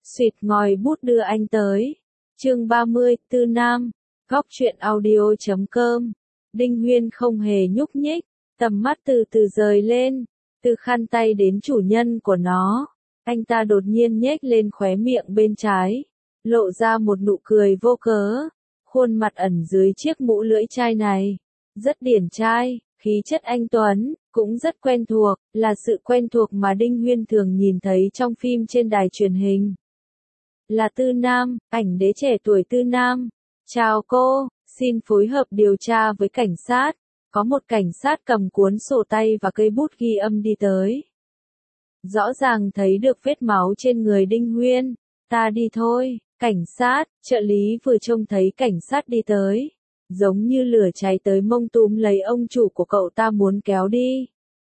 Xuyệt ngòi bút đưa anh tới. Chương 30, Tư Nam. Góc truyện audio.com. Đinh Huyên không hề nhúc nhích, tầm mắt từ từ rời lên, từ khăn tay đến chủ nhân của nó. Anh ta đột nhiên nhếch lên khóe miệng bên trái, lộ ra một nụ cười vô cớ. Khuôn mặt ẩn dưới chiếc mũ lưỡi chai này, rất điển trai, khí chất anh tuấn, cũng rất quen thuộc, là sự quen thuộc mà Đinh Huyên thường nhìn thấy trong phim trên đài truyền hình. Là Tư Nam, ảnh đế trẻ tuổi Tư Nam. Chào cô, xin phối hợp điều tra với cảnh sát. Có một cảnh sát cầm cuốn sổ tay và cây bút ghi âm đi tới. Rõ ràng thấy được vết máu trên người Đinh Huyên. Ta đi thôi, cảnh sát, trợ lý vừa trông thấy cảnh sát đi tới. Giống như lửa cháy tới mông túm lấy ông chủ của cậu ta muốn kéo đi.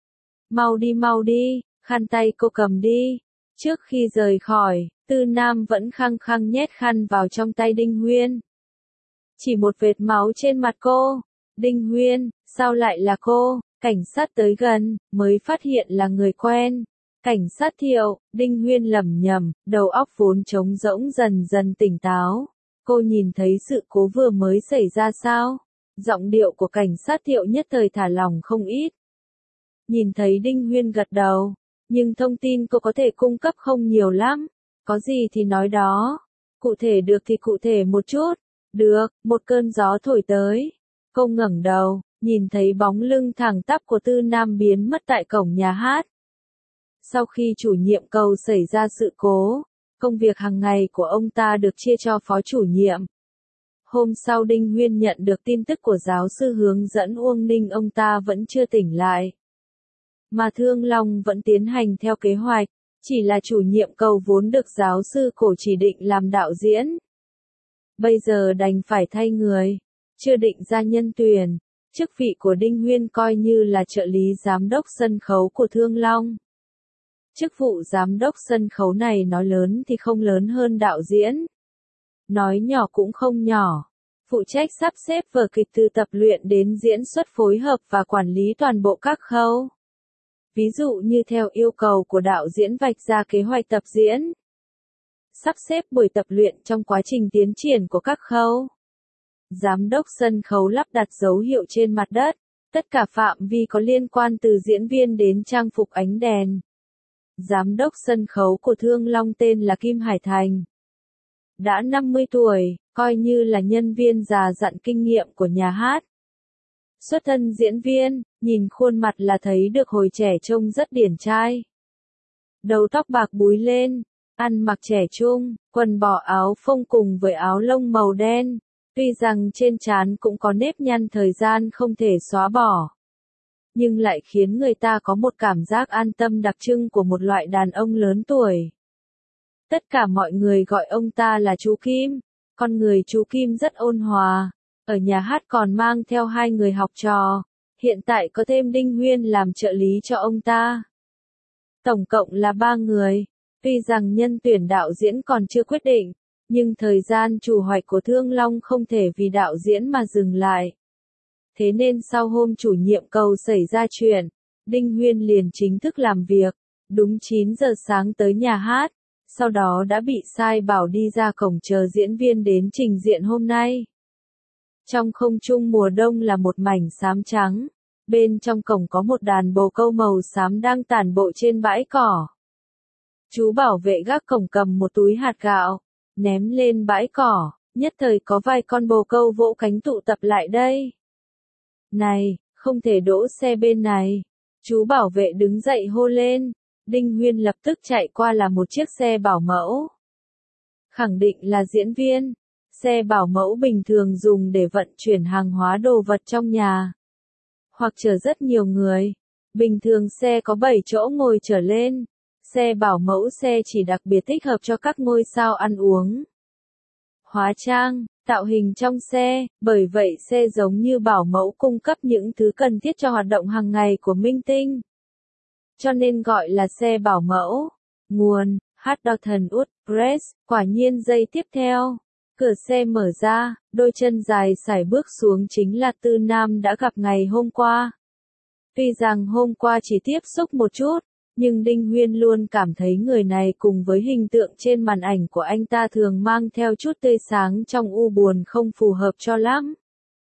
Mau đi, khăn tay cô cầm đi. Trước khi rời khỏi, Tư Nam vẫn khăng khăng nhét khăn vào trong tay Đinh Huyên. Chỉ một vệt máu trên mặt cô. Đinh Huyên, sao lại là cô? Cảnh sát tới gần, mới phát hiện là người quen. Cảnh sát Thiệu. Đinh Huyên lẩm nhẩm, đầu óc vốn trống rỗng dần dần tỉnh táo. Cô nhìn thấy sự cố vừa mới xảy ra sao? Giọng điệu của cảnh sát Thiệu nhất thời thả lỏng không ít. Nhìn thấy Đinh Huyên gật đầu, nhưng thông tin cô có thể cung cấp không nhiều lắm. Có gì thì nói đó. Cụ thể được thì cụ thể một chút. Được, một cơn gió thổi tới. Cô ngẩng đầu, nhìn thấy bóng lưng thẳng tắp của Tư Nam biến mất tại cổng nhà hát. Sau khi chủ nhiệm cầu xảy ra sự cố, công việc hàng ngày của ông ta được chia cho phó chủ nhiệm. Hôm sau Đinh Huyên nhận được tin tức của giáo sư hướng dẫn Uông Ninh ông ta vẫn chưa tỉnh lại. Mà Thương Long vẫn tiến hành theo kế hoạch, chỉ là chủ nhiệm cầu vốn được giáo sư Cổ chỉ định làm đạo diễn. Bây giờ đành phải thay người, chưa định ra nhân tuyển, chức vị của Đinh Huyên coi như là trợ lý giám đốc sân khấu của Thương Long. Chức vụ giám đốc sân khấu này nói lớn thì không lớn hơn đạo diễn. Nói nhỏ cũng không nhỏ. Phụ trách sắp xếp vở kịch từ tập luyện đến diễn xuất phối hợp và quản lý toàn bộ các khâu. Ví dụ như theo yêu cầu của đạo diễn vạch ra kế hoạch tập diễn. Sắp xếp buổi tập luyện trong quá trình tiến triển của các khâu. Giám đốc sân khấu lắp đặt dấu hiệu trên mặt đất, tất cả phạm vi có liên quan từ diễn viên đến trang phục ánh đèn. Giám đốc sân khấu của Thương Long tên là Kim Hải Thành. Đã 50 tuổi, coi như là nhân viên già dặn kinh nghiệm của nhà hát. Xuất thân diễn viên, nhìn khuôn mặt là thấy được hồi trẻ trông rất điển trai. Đầu tóc bạc búi lên, ăn mặc trẻ trung, quần bò áo phông cùng với áo lông màu đen. Tuy rằng trên trán cũng có nếp nhăn thời gian không thể xóa bỏ, nhưng lại khiến người ta có một cảm giác an tâm đặc trưng của một loại đàn ông lớn tuổi. Tất cả mọi người gọi ông ta là chú Kim. Con người chú Kim rất ôn hòa. Ở nhà hát còn mang theo 2 người học trò. Hiện tại có thêm Đinh Huyên làm trợ lý cho ông ta. Tổng cộng là 3 người. Tuy rằng nhân tuyển đạo diễn còn chưa quyết định, nhưng thời gian chủ hoạch của Thương Long không thể vì đạo diễn mà dừng lại. Thế nên sau hôm chủ nhiệm cầu xảy ra chuyện, Đinh Huyên liền chính thức làm việc, đúng 9 giờ sáng tới nhà hát, sau đó đã bị sai bảo đi ra cổng chờ diễn viên đến trình diện hôm nay. Trong không trung mùa đông là một mảnh xám trắng, bên trong cổng có một đàn bồ câu màu xám đang tản bộ trên bãi cỏ. Chú bảo vệ gác cổng cầm một túi hạt gạo, ném lên bãi cỏ, nhất thời có vài con bồ câu vỗ cánh tụ tập lại đây. Này, không thể đỗ xe bên này. Chú bảo vệ đứng dậy hô lên. Đinh Huyên lập tức chạy qua là một chiếc xe bảo mẫu. Khẳng định là diễn viên. Xe bảo mẫu bình thường dùng để vận chuyển hàng hóa đồ vật trong nhà, hoặc chở rất nhiều người. Bình thường xe có 7 chỗ ngồi trở lên. Xe bảo mẫu xe chỉ đặc biệt thích hợp cho các ngôi sao ăn uống, hóa trang, tạo hình trong xe, bởi vậy xe giống như bảo mẫu cung cấp những thứ cần thiết cho hoạt động hàng ngày của minh tinh. Cho nên gọi là xe bảo mẫu. Nguồn, Houghton Wood Press. Quả nhiên giây tiếp theo, cửa xe mở ra, đôi chân dài sải bước xuống chính là Tư Nam đã gặp ngày hôm qua. Tuy rằng hôm qua chỉ tiếp xúc một chút, Nhưng Đinh Huyên luôn cảm thấy người này cùng với hình tượng trên màn ảnh của anh ta thường mang theo chút tươi sáng trong u buồn không phù hợp cho lắm.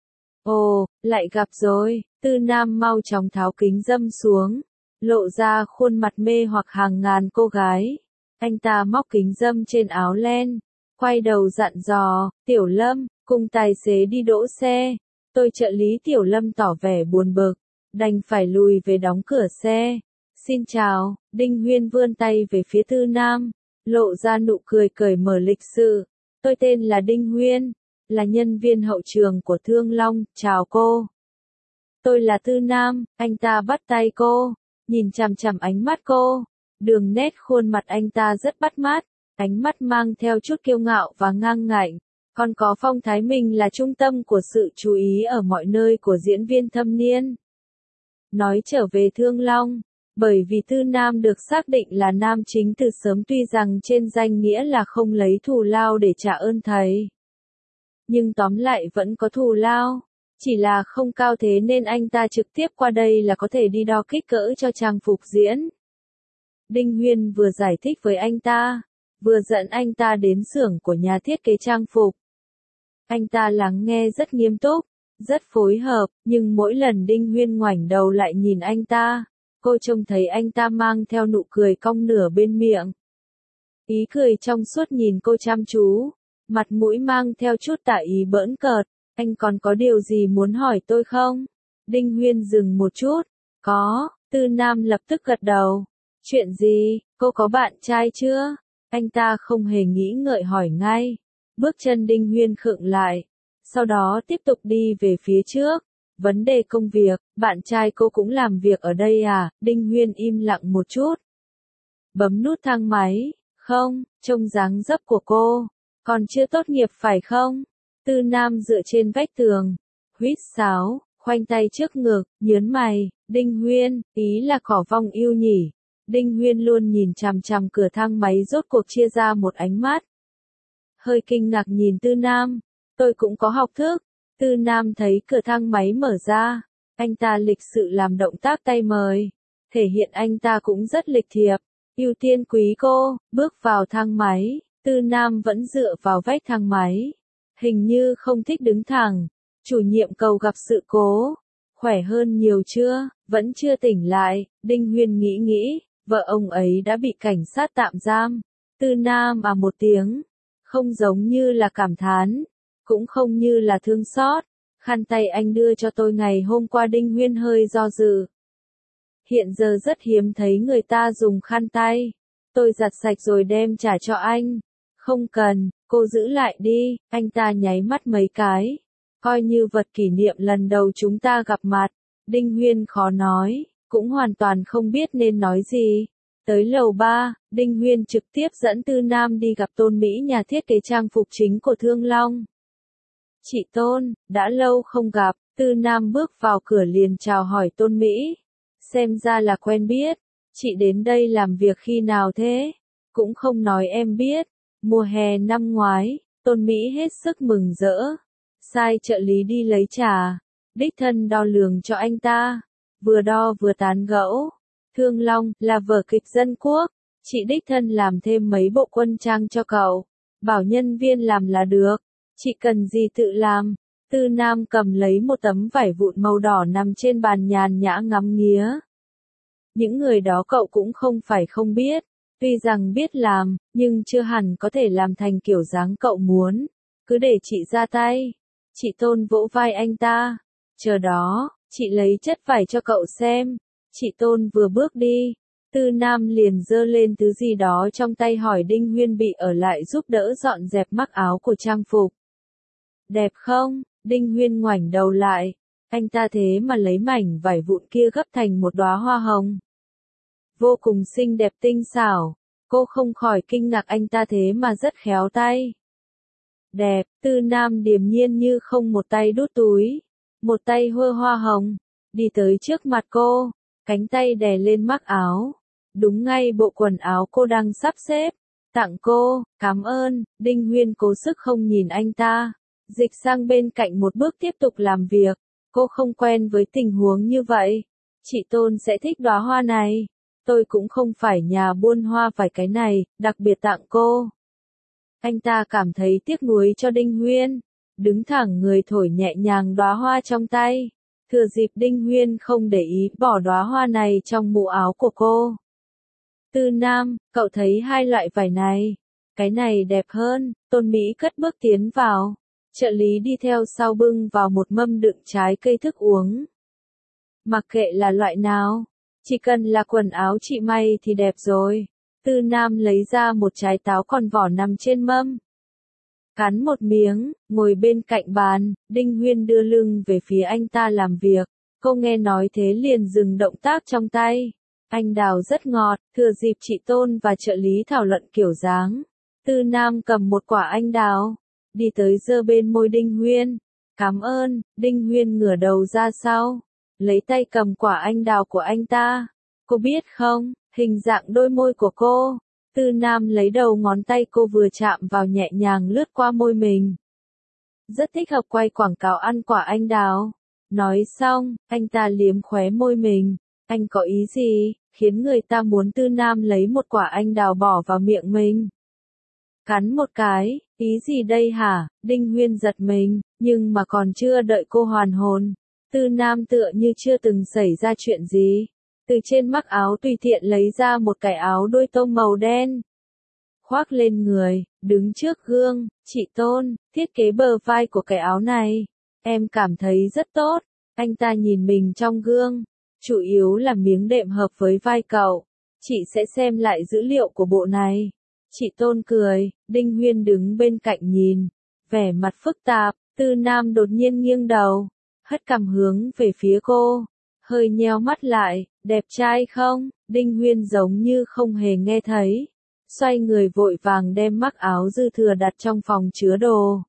Ồ, lại gặp rồi, Tư Nam mau chóng tháo kính râm xuống, lộ ra khuôn mặt mê hoặc hàng ngàn cô gái. Anh ta móc kính râm trên áo len, quay đầu dặn dò, Tiểu Lâm, cùng tài xế đi đỗ xe. Tôi trợ lý Tiểu Lâm tỏ vẻ buồn bực, đành phải lùi về đóng cửa xe. Xin chào, Đinh Huyên vươn tay về phía Tư Nam, lộ ra nụ cười cởi mở lịch sự. Tôi tên là Đinh Huyên, là nhân viên hậu trường của Thương Long, chào cô. Tôi là Tư Nam, anh ta bắt tay cô, nhìn chằm chằm ánh mắt cô. Đường nét khuôn mặt anh ta rất bắt mắt, ánh mắt mang theo chút kiêu ngạo và ngang ngạnh, còn có phong thái mình là trung tâm của sự chú ý ở mọi nơi của diễn viên thâm niên. Nói trở về Thương Long, bởi vì Tư Nam được xác định là nam chính từ sớm tuy rằng trên danh nghĩa là không lấy thù lao để trả ơn thầy. Nhưng tóm lại vẫn có thù lao, chỉ là không cao thế nên anh ta trực tiếp qua đây là có thể đi đo kích cỡ cho trang phục diễn. Đinh Huyên vừa giải thích với anh ta, vừa dẫn anh ta đến xưởng của nhà thiết kế trang phục. Anh ta lắng nghe rất nghiêm túc, rất phối hợp, nhưng mỗi lần Đinh Huyên ngoảnh đầu lại nhìn anh ta, cô trông thấy anh ta mang theo nụ cười cong nửa bên miệng. Ý cười trong suốt nhìn cô chăm chú, mặt mũi mang theo chút tà ý bỡn cợt. Anh còn có điều gì muốn hỏi tôi không? Đinh Huyên dừng một chút. Có, Tư Nam lập tức gật đầu. Chuyện gì, cô có bạn trai chưa? Anh ta không hề nghĩ ngợi hỏi ngay. Bước chân Đinh Huyên khựng lại, sau đó tiếp tục đi về phía trước. Vấn đề công việc, bạn trai cô cũng làm việc ở đây à? Đinh Huyên im lặng một chút. Bấm nút thang máy, không, trông dáng dấp của cô, còn chưa tốt nghiệp phải không? Tư Nam dựa trên vách tường, huýt sáo, khoanh tay trước ngực, nhớn mày, Đinh Huyên, ý là cỏ vong yêu nhỉ? Đinh Huyên luôn nhìn chằm chằm cửa thang máy rốt cuộc chia ra một ánh mắt. Hơi kinh ngạc nhìn Tư Nam, tôi cũng có học thức. Tư Nam thấy cửa thang máy mở ra, anh ta lịch sự làm động tác tay mời, thể hiện anh ta cũng rất lịch thiệp, ưu tiên quý cô, bước vào thang máy, Tư Nam vẫn dựa vào vách thang máy, hình như không thích đứng thẳng. Chủ nhiệm cầu gặp sự cố, khỏe hơn nhiều chưa, vẫn chưa tỉnh lại. Đinh Huyên nghĩ, vợ ông ấy đã bị cảnh sát tạm giam. Tư Nam à một tiếng, không giống như là cảm thán, cũng không như là thương xót. Khăn tay anh đưa cho tôi ngày hôm qua. Đinh Huyên hơi do dự. Hiện giờ rất hiếm thấy người ta dùng khăn tay. Tôi giặt sạch rồi đem trả cho anh. Không cần, cô giữ lại đi. Anh ta nháy mắt mấy cái, coi như vật kỷ niệm lần đầu chúng ta gặp mặt. Đinh Huyên khó nói, cũng hoàn toàn không biết nên nói gì. Tới lầu 3, Đinh Huyên trực tiếp dẫn Tư Nam đi gặp Tôn Mỹ, nhà thiết kế trang phục chính của Thương Long. Chị Tôn, đã lâu không gặp. Tư Nam bước vào cửa liền chào hỏi Tôn Mỹ. Xem ra là quen biết. Chị đến đây làm việc khi nào thế? Cũng không nói em biết. Mùa hè năm ngoái. Tôn Mỹ hết sức mừng rỡ, sai trợ lý đi lấy trà, đích thân đo lường cho anh ta, vừa đo vừa tán gẫu. Thương Long là vở kịch dân quốc, chị đích thân làm thêm mấy bộ quân trang cho cậu, bảo nhân viên làm là được, chị cần gì tự làm. Tư Nam cầm lấy một tấm vải vụn màu đỏ nằm trên bàn nhàn nhã ngắm nghía. Những người đó cậu cũng không phải không biết, tuy rằng biết làm, nhưng chưa hẳn có thể làm thành kiểu dáng cậu muốn, cứ để chị ra tay. Chị Tôn vỗ vai anh ta, chờ đó, chị lấy chất vải cho cậu xem. Chị Tôn vừa bước đi, Tư Nam liền giơ lên thứ gì đó trong tay hỏi Đinh Huyên bị ở lại giúp đỡ dọn dẹp mắc áo của trang phục. Đẹp không? Đinh Huyên ngoảnh đầu lại, anh ta thế mà lấy mảnh vải vụn kia gấp thành một đóa hoa hồng. Vô cùng xinh đẹp tinh xảo, cô không khỏi kinh ngạc anh ta thế mà rất khéo tay. Đẹp, Tư Nam điềm nhiên như không, một tay đút túi, một tay hơ hoa hồng, đi tới trước mặt cô, cánh tay đè lên mắc áo, đúng ngay bộ quần áo cô đang sắp xếp, tặng cô, cảm ơn. Đinh Huyên cố sức không nhìn anh ta, dịch sang bên cạnh một bước tiếp tục làm việc, cô không quen với tình huống như vậy, chị Tôn sẽ thích đóa hoa này. tôi cũng không phải nhà buôn hoa vải cái này, đặc biệt tặng cô. Anh ta cảm thấy tiếc nuối cho Đinh Huyên, đứng thẳng người thổi nhẹ nhàng đóa hoa trong tay. Thừa dịp Đinh Huyên không để ý bỏ đóa hoa này trong mũ áo của cô. Tư Nam, cậu thấy hai loại vải này, cái này đẹp hơn. Tôn Mỹ cất bước tiến vào. Trợ lý đi theo sau bưng vào một mâm đựng trái cây thức uống. Mặc kệ là loại nào, chỉ cần là quần áo chị may thì đẹp rồi. Tư Nam lấy ra một trái táo còn vỏ nằm trên mâm. Cắn một miếng, ngồi bên cạnh bàn, Đinh Huyên đưa lưng về phía anh ta làm việc. Cô nghe nói thế liền dừng động tác trong tay. Anh đào rất ngọt, thừa dịp chị Tôn và trợ lý thảo luận kiểu dáng. Tư Nam cầm một quả anh đào, đi tới giơ bên môi Đinh Huyên. Cảm ơn. Đinh Huyên ngửa đầu ra sau, lấy tay cầm quả anh đào của anh ta. Cô biết không, hình dạng đôi môi của cô. Tư Nam lấy đầu ngón tay cô vừa chạm vào nhẹ nhàng lướt qua môi mình. Rất thích hợp quay quảng cáo ăn quả anh đào. Nói xong, anh ta liếm khóe môi mình. Anh có ý gì, khiến người ta muốn Tư Nam lấy một quả anh đào bỏ vào miệng mình? Cắn một cái, ý gì đây hả? Đinh Huyên giật mình, nhưng mà còn chưa đợi cô hoàn hồn. Tư Nam tựa như chưa từng xảy ra chuyện gì. Từ trên mắc áo tùy tiện lấy ra một cái áo đôi tông màu đen. Khoác lên người, đứng trước gương, chị Tôn, thiết kế bờ vai của cái áo này. Em cảm thấy rất tốt. Anh ta nhìn mình trong gương. Chủ yếu là miếng đệm hợp với vai cậu. Chị sẽ xem lại dữ liệu của bộ này. Chị Tôn cười, Đinh Huyên đứng bên cạnh nhìn. Vẻ mặt phức tạp, Tư Nam đột nhiên nghiêng đầu. Hất cằm hướng về phía cô. Hơi nheo mắt lại, đẹp trai không? Đinh Huyên giống như không hề nghe thấy. Xoay người vội vàng đem mắc áo dư thừa đặt trong phòng chứa đồ.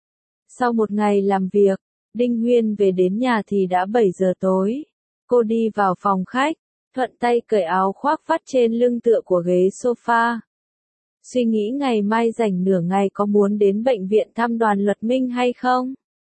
Sau một ngày làm việc, Đinh Huyên về đến nhà thì đã 7 giờ tối. Cô đi vào phòng khách, thuận tay cởi áo khoác vắt trên lưng tựa của ghế sofa. Suy nghĩ ngày mai rảnh nửa ngày có muốn đến bệnh viện thăm Đoàn Luật Minh hay không?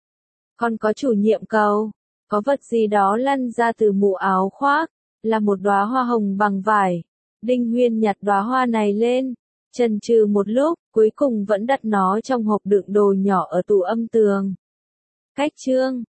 Còn có chủ nhiệm cầu, có vật gì đó lăn ra từ mũ áo khoác, là một đóa hoa hồng bằng vải. Đinh Huyên nhặt đóa hoa này lên, chần chừ một lúc, cuối cùng vẫn đặt nó trong hộp đựng đồ nhỏ ở tủ âm tường. Cách chương